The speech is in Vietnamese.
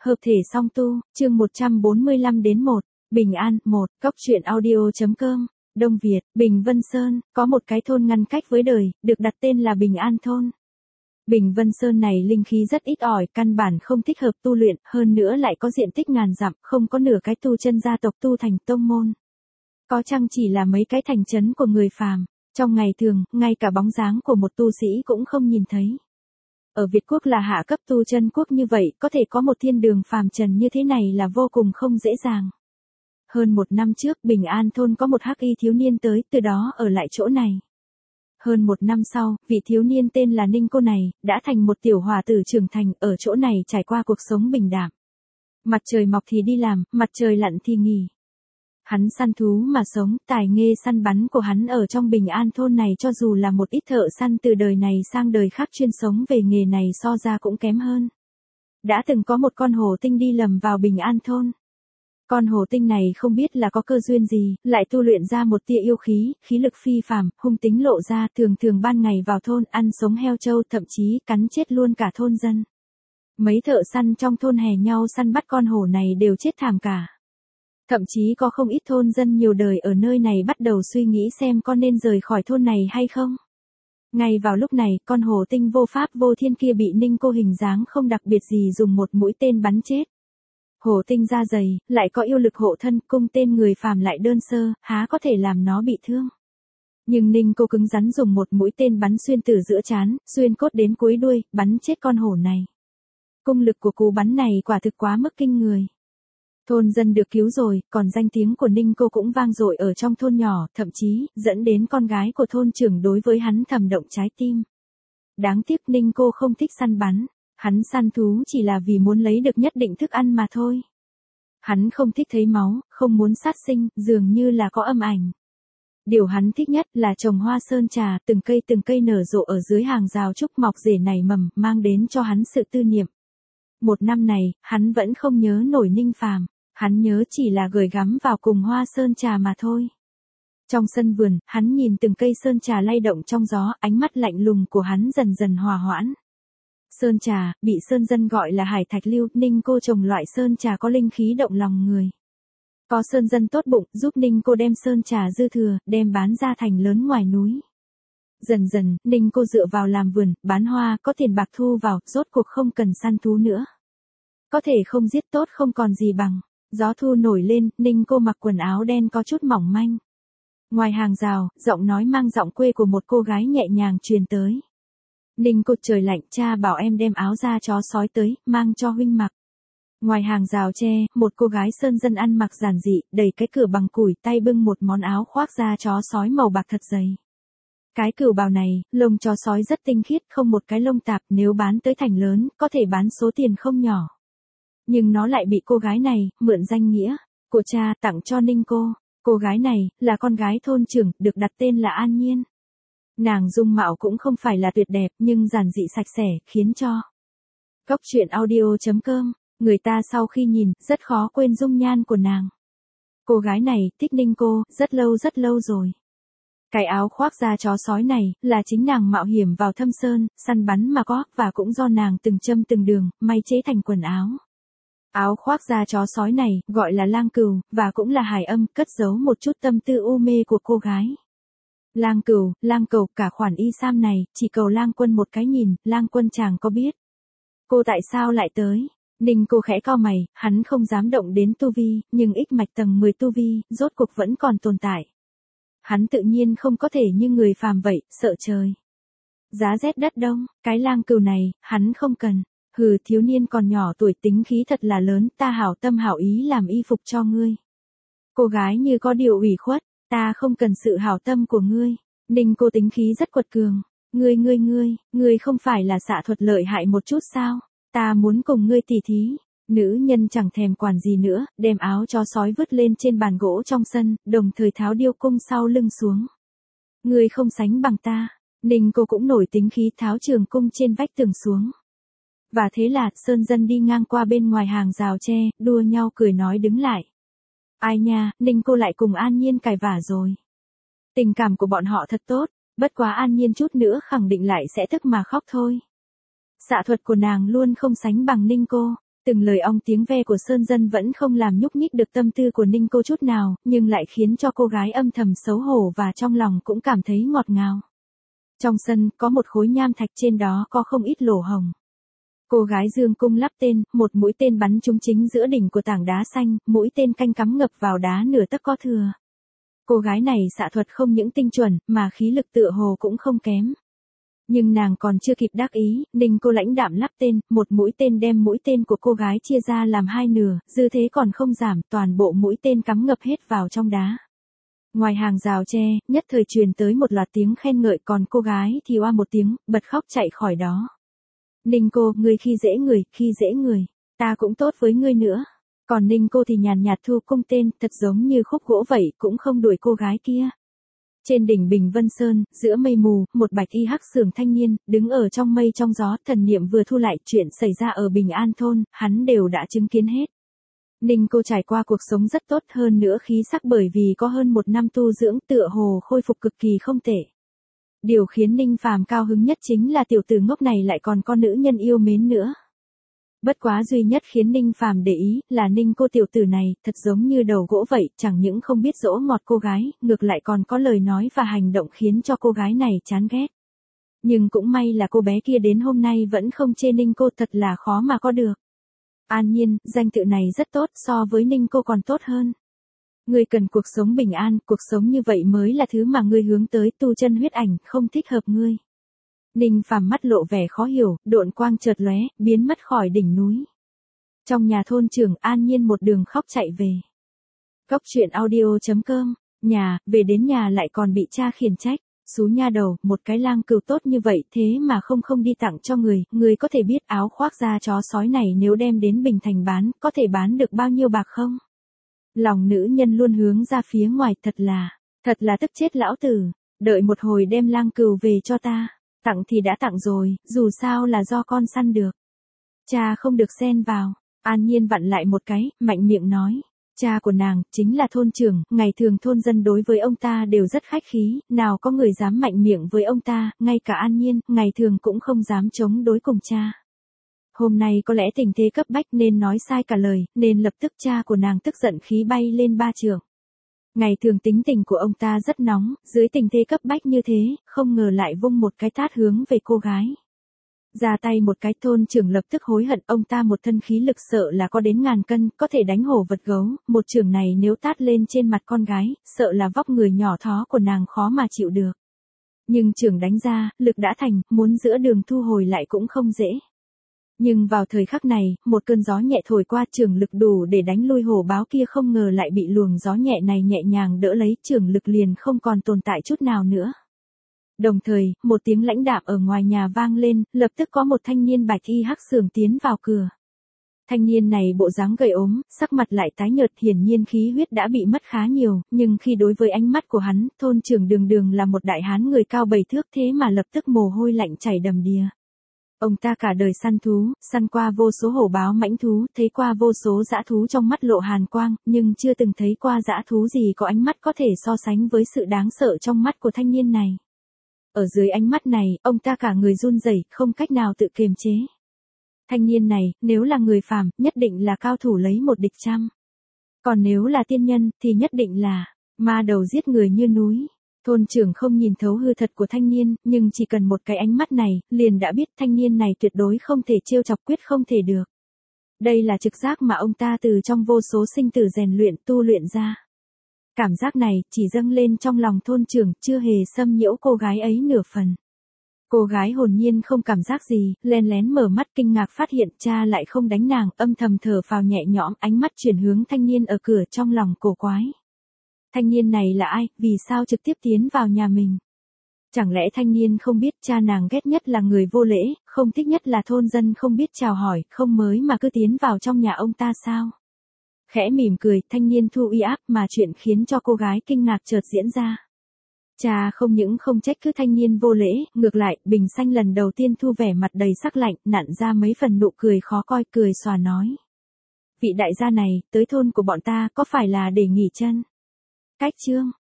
Hợp thể song tu, chương 145 đến 1, Bình An, 1, Cóc truyện audio.com, Đông Việt, Bình Vân Sơn, có một cái thôn ngăn cách với đời, được đặt tên là Bình An thôn. Bình Vân Sơn này linh khí rất ít ỏi, căn bản không thích hợp tu luyện, hơn nữa lại có diện tích ngàn dặm, không có nửa cái tu chân gia tộc tu thành tông môn. Có chăng chỉ là mấy cái thành trấn của người phàm, trong ngày thường, ngay cả bóng dáng của một tu sĩ cũng không nhìn thấy. Ở Việt Quốc là hạ cấp tu chân quốc như vậy, có thể có một thiên đường phàm trần như thế này là vô cùng không dễ dàng. Hơn một năm trước, Bình An thôn có một hắc y thiếu niên tới, từ đó ở lại chỗ này. Hơn một năm sau, vị thiếu niên tên là Ninh Cô này, đã thành một tiểu hòa tử trưởng thành, ở chỗ này trải qua cuộc sống bình đạm. Mặt trời mọc thì đi làm, mặt trời lặn thì nghỉ. Hắn săn thú mà sống, tài nghề săn bắn của hắn ở trong Bình An thôn này cho dù là một ít thợ săn từ đời này sang đời khác chuyên sống về nghề này so ra cũng kém hơn. Đã từng có một con hổ tinh đi lầm vào Bình An thôn. Con hổ tinh này không biết là có cơ duyên gì, lại tu luyện ra một tia yêu khí, khí lực phi phàm, hung tính lộ ra, thường ban ngày vào thôn ăn sống heo trâu, thậm chí cắn chết luôn cả thôn dân. Mấy thợ săn trong thôn hè nhau săn bắt con hổ này đều chết thảm cả. Thậm chí có không ít thôn dân nhiều đời ở nơi này bắt đầu suy nghĩ xem có nên rời khỏi thôn này hay không. Ngay vào lúc này, con hổ tinh vô pháp vô thiên kia bị Ninh Cô hình dáng không đặc biệt gì dùng một mũi tên bắn chết. Hổ tinh da dày, lại có yêu lực hộ thân, cung tên người phàm lại đơn sơ, há có thể làm nó bị thương. Nhưng Ninh Cô cứng rắn dùng một mũi tên bắn xuyên từ giữa trán, xuyên cốt đến cuối đuôi, bắn chết con hổ này. Cung lực của cú bắn này quả thực quá mức kinh người. Thôn dân được cứu rồi, còn danh tiếng của Ninh Cô cũng vang dội ở trong thôn nhỏ, thậm chí, dẫn đến con gái của thôn trưởng đối với hắn thầm động trái tim. Đáng tiếc Ninh Cô không thích săn bắn, hắn săn thú chỉ là vì muốn lấy được nhất định thức ăn mà thôi. Hắn không thích thấy máu, không muốn sát sinh, dường như là có âm ảnh. Điều hắn thích nhất là trồng hoa sơn trà, từng cây nở rộ ở dưới hàng rào trúc mọc rễ nảy mầm, mang đến cho hắn sự tư niệm. Một năm này, hắn vẫn không nhớ nổi Ninh Phàm, hắn nhớ chỉ là gửi gắm vào cùng hoa sơn trà mà thôi. Trong sân vườn, hắn nhìn từng cây sơn trà lay động trong gió, ánh mắt lạnh lùng của hắn dần dần hòa hoãn. Sơn trà, bị sơn dân gọi là hải thạch lưu, Ninh Cô trồng loại sơn trà có linh khí động lòng người. Có sơn dân tốt bụng, giúp Ninh Cô đem sơn trà dư thừa, đem bán ra thành lớn ngoài núi. Dần dần, Ninh Cô dựa vào làm vườn, bán hoa, có tiền bạc thu vào, rốt cuộc không cần săn thú nữa. Có thể không giết tốt không còn gì bằng. Gió thu nổi lên, Ninh Cô mặc quần áo đen có chút mỏng manh. Ngoài hàng rào, giọng nói mang giọng quê của một cô gái nhẹ nhàng truyền tới. Ninh Cô, trời lạnh, cha bảo em đem áo da chó sói tới, mang cho huynh mặc. Ngoài hàng rào tre, một cô gái sơn dân ăn mặc giản dị, đẩy cái cửa bằng củi, tay bưng một món áo khoác da chó sói màu bạc thật dày. Cái cừu bào này, lông chó sói rất tinh khiết, không một cái lông tạp, nếu bán tới thành lớn, có thể bán số tiền không nhỏ. Nhưng nó lại bị cô gái này, mượn danh nghĩa của cha, tặng cho Ninh Cô. Cô gái này, là con gái thôn trưởng, được đặt tên là An Nhiên. Nàng dung mạo cũng không phải là tuyệt đẹp, nhưng giản dị sạch sẽ, khiến cho Cóc truyện audio.com, người ta sau khi nhìn, rất khó quên dung nhan của nàng. Cô gái này, thích Ninh Cô, rất lâu rồi. Cái áo khoác da chó sói này, là chính nàng mạo hiểm vào thâm sơn, săn bắn mà có, và cũng do nàng từng châm từng đường, may chế thành quần áo. Áo khoác da chó sói này, gọi là lang cừu, và cũng là hài âm, cất giấu một chút tâm tư u mê của cô gái. Lang cừu, lang cầu, cả khoản y sam này, chỉ cầu lang quân một cái nhìn, lang quân chàng có biết. Cô tại sao lại tới? Ninh Cô khẽ cau mày, hắn không dám động đến tu vi, nhưng ích mạch tầng 10 tu vi, rốt cuộc vẫn còn tồn tại. Hắn tự nhiên không có thể như người phàm vậy, sợ trời. Giá rét đất đông, cái lang cừu này, hắn không cần. Hừ, thiếu niên còn nhỏ tuổi, tính khí thật là lớn, ta hảo tâm hảo ý làm y phục cho ngươi. Cô gái như có điều ủy khuất, ta không cần sự hảo tâm của ngươi. Ninh Cô tính khí rất quật cường. Ngươi không phải là xạ thuật lợi hại một chút sao? Ta muốn cùng ngươi tỉ thí. Nữ nhân chẳng thèm quản gì nữa, đem áo chó sói vứt lên trên bàn gỗ trong sân, đồng thời tháo điêu cung sau lưng xuống. Ngươi không sánh bằng ta. Ninh Cô cũng nổi tính khí, tháo trường cung trên vách tường xuống. Và thế là, sơn dân đi ngang qua bên ngoài hàng rào tre, đua nhau cười nói đứng lại. Ai nha, Ninh Cô lại cùng An Nhiên cãi vả rồi. Tình cảm của bọn họ thật tốt, bất quá An Nhiên chút nữa khẳng định lại sẽ thức mà khóc thôi. Xạ thuật của nàng luôn không sánh bằng Ninh Cô. Từng lời ong tiếng ve của Sơn Dân vẫn không làm nhúc nhích được tâm tư của Ninh Cô chút nào, nhưng lại khiến cho cô gái âm thầm xấu hổ và trong lòng cũng cảm thấy ngọt ngào. Trong sân, có một khối nham thạch, trên đó có không ít lỗ hồng. Cô gái dương cung lắp tên, một mũi tên bắn trúng chính giữa đỉnh của tảng đá xanh, mũi tên canh cắm ngập vào đá nửa tấc có thừa. Cô gái này xạ thuật không những tinh chuẩn, mà khí lực tựa hồ cũng không kém. Nhưng nàng còn chưa kịp đắc ý, Ninh Cô lãnh đạm lắp tên, một mũi tên đem mũi tên của cô gái chia ra làm hai nửa, dư thế còn không giảm, toàn bộ mũi tên cắm ngập hết vào trong đá. Ngoài hàng rào tre, nhất thời truyền tới một loạt tiếng khen ngợi, còn cô gái thì oa một tiếng, bật khóc chạy khỏi đó. Ninh Cô, ngươi khi dễ người, ta cũng tốt với ngươi nữa. Còn Ninh Cô thì nhàn nhạt thu cung tên, thật giống như khúc gỗ vậy, cũng không đuổi cô gái kia. Trên đỉnh Bình Vân Sơn, giữa mây mù, một bạch y hắc xưởng thanh niên, đứng ở trong mây trong gió, thần niệm vừa thu lại, chuyện xảy ra ở Bình An thôn, hắn đều đã chứng kiến hết. Ninh Cô trải qua cuộc sống rất tốt, hơn nữa khí sắc bởi vì có hơn 1 năm tu dưỡng, tựa hồ khôi phục cực kỳ không tệ. Điều khiến Ninh Phàm cao hứng nhất chính là tiểu tử ngốc này lại còn có nữ nhân yêu mến nữa. Bất quá duy nhất khiến Ninh Phàm để ý là Ninh Cô tiểu tử này, thật giống như đầu gỗ vậy, chẳng những không biết dỗ ngọt cô gái, ngược lại còn có lời nói và hành động khiến cho cô gái này chán ghét. Nhưng cũng may là cô bé kia đến hôm nay vẫn không chê Ninh Cô, thật là khó mà có được. An Nhiên, danh tự này rất tốt, so với Ninh Cô còn tốt hơn. Ngươi cần cuộc sống bình an, cuộc sống như vậy mới là thứ mà ngươi hướng tới, tu chân huyết ảnh, không thích hợp ngươi. Ninh Phàm mắt lộ vẻ khó hiểu, độn quang chợt lóe, biến mất khỏi đỉnh núi. Trong nhà thôn trưởng, An Nhiên một đường khóc chạy về. Cốc truyện audio.com, về đến nhà lại còn bị cha khiển trách. Xú nha đầu, một cái lang cừu tốt như vậy thế mà không đi tặng cho người có thể biết áo khoác da chó sói này nếu đem đến Bình Thành bán, có thể bán được bao nhiêu bạc không? Lòng nữ nhân luôn hướng ra phía ngoài, thật là tức chết lão tử, đợi một hồi đem lang cừu về cho ta. Tặng thì đã tặng rồi, dù sao là do con săn được. Cha không được xen vào. An Nhiên vặn lại một cái, mạnh miệng nói. Cha của nàng, chính là thôn trưởng, ngày thường thôn dân đối với ông ta đều rất khách khí, nào có người dám mạnh miệng với ông ta, ngay cả An Nhiên, ngày thường cũng không dám chống đối cùng cha. Hôm nay có lẽ tình thế cấp bách nên nói sai cả lời, nên lập tức cha của nàng tức giận khí bay lên 3 trượng. Ngày thường tính tình của ông ta rất nóng, dưới tình thế cấp bách như thế, không ngờ lại vung một cái tát hướng về cô gái. Ra tay một cái, thôn trưởng lập tức hối hận, ông ta một thân khí lực sợ là có đến 1000 cân, có thể đánh hổ vật gấu, một chưởng này nếu tát lên trên mặt con gái, sợ là vóc người nhỏ thó của nàng khó mà chịu được. Nhưng chưởng đánh ra, lực đã thành, muốn giữa đường thu hồi lại cũng không dễ. Nhưng vào thời khắc này, một cơn gió nhẹ thổi qua, chưởng lực đủ để đánh lui hổ báo kia, không ngờ lại bị luồng gió nhẹ này nhẹ nhàng đỡ lấy, chưởng lực liền không còn tồn tại chút nào nữa. Đồng thời, một tiếng lãnh đạm ở ngoài nhà vang lên, lập tức có một thanh niên bạch y hắc xưởng tiến vào cửa. Thanh niên này bộ dáng gầy ốm, sắc mặt lại tái nhợt, hiển nhiên khí huyết đã bị mất khá nhiều, nhưng khi đối với ánh mắt của hắn, thôn trưởng đường đường là một đại hán người cao 7 thước, thế mà lập tức mồ hôi lạnh chảy đầm đìa. Ông ta cả đời săn thú, săn qua vô số hổ báo mãnh thú, thấy qua vô số dã thú, trong mắt lộ hàn quang, nhưng chưa từng thấy qua dã thú gì có ánh mắt có thể so sánh với sự đáng sợ trong mắt của thanh niên này. Ở dưới ánh mắt này, ông ta cả người run rẩy, không cách nào tự kiềm chế. Thanh niên này, nếu là người phàm, nhất định là cao thủ lấy một địch trăm. Còn nếu là tiên nhân, thì nhất định là ma đầu giết người như núi. Thôn trưởng không nhìn thấu hư thật của thanh niên, nhưng chỉ cần một cái ánh mắt này, liền đã biết thanh niên này tuyệt đối không thể trêu chọc, quyết không thể được. Đây là trực giác mà ông ta từ trong vô số sinh tử rèn luyện tu luyện ra. Cảm giác này chỉ dâng lên trong lòng thôn trưởng, chưa hề xâm nhiễu cô gái ấy nửa phần. Cô gái hồn nhiên không cảm giác gì, len lén mở mắt kinh ngạc phát hiện cha lại không đánh nàng, âm thầm thở phào nhẹ nhõm, ánh mắt chuyển hướng thanh niên ở cửa, trong lòng cổ quái. Thanh niên này là ai, vì sao trực tiếp tiến vào nhà mình? Chẳng lẽ thanh niên không biết cha nàng ghét nhất là người vô lễ, không thích nhất là thôn dân không biết chào hỏi, không mới mà cứ tiến vào trong nhà ông ta sao? Khẽ mỉm cười, thanh niên thu uy áp, mà chuyện khiến cho cô gái kinh ngạc chợt diễn ra. Cha không những không trách cứ thanh niên vô lễ, ngược lại, Bình Xanh lần đầu tiên thu vẻ mặt đầy sắc lạnh, nặn ra mấy phần nụ cười khó coi, cười xòa nói. Vị đại gia này, tới thôn của bọn ta có phải là để nghỉ chân? Cách chương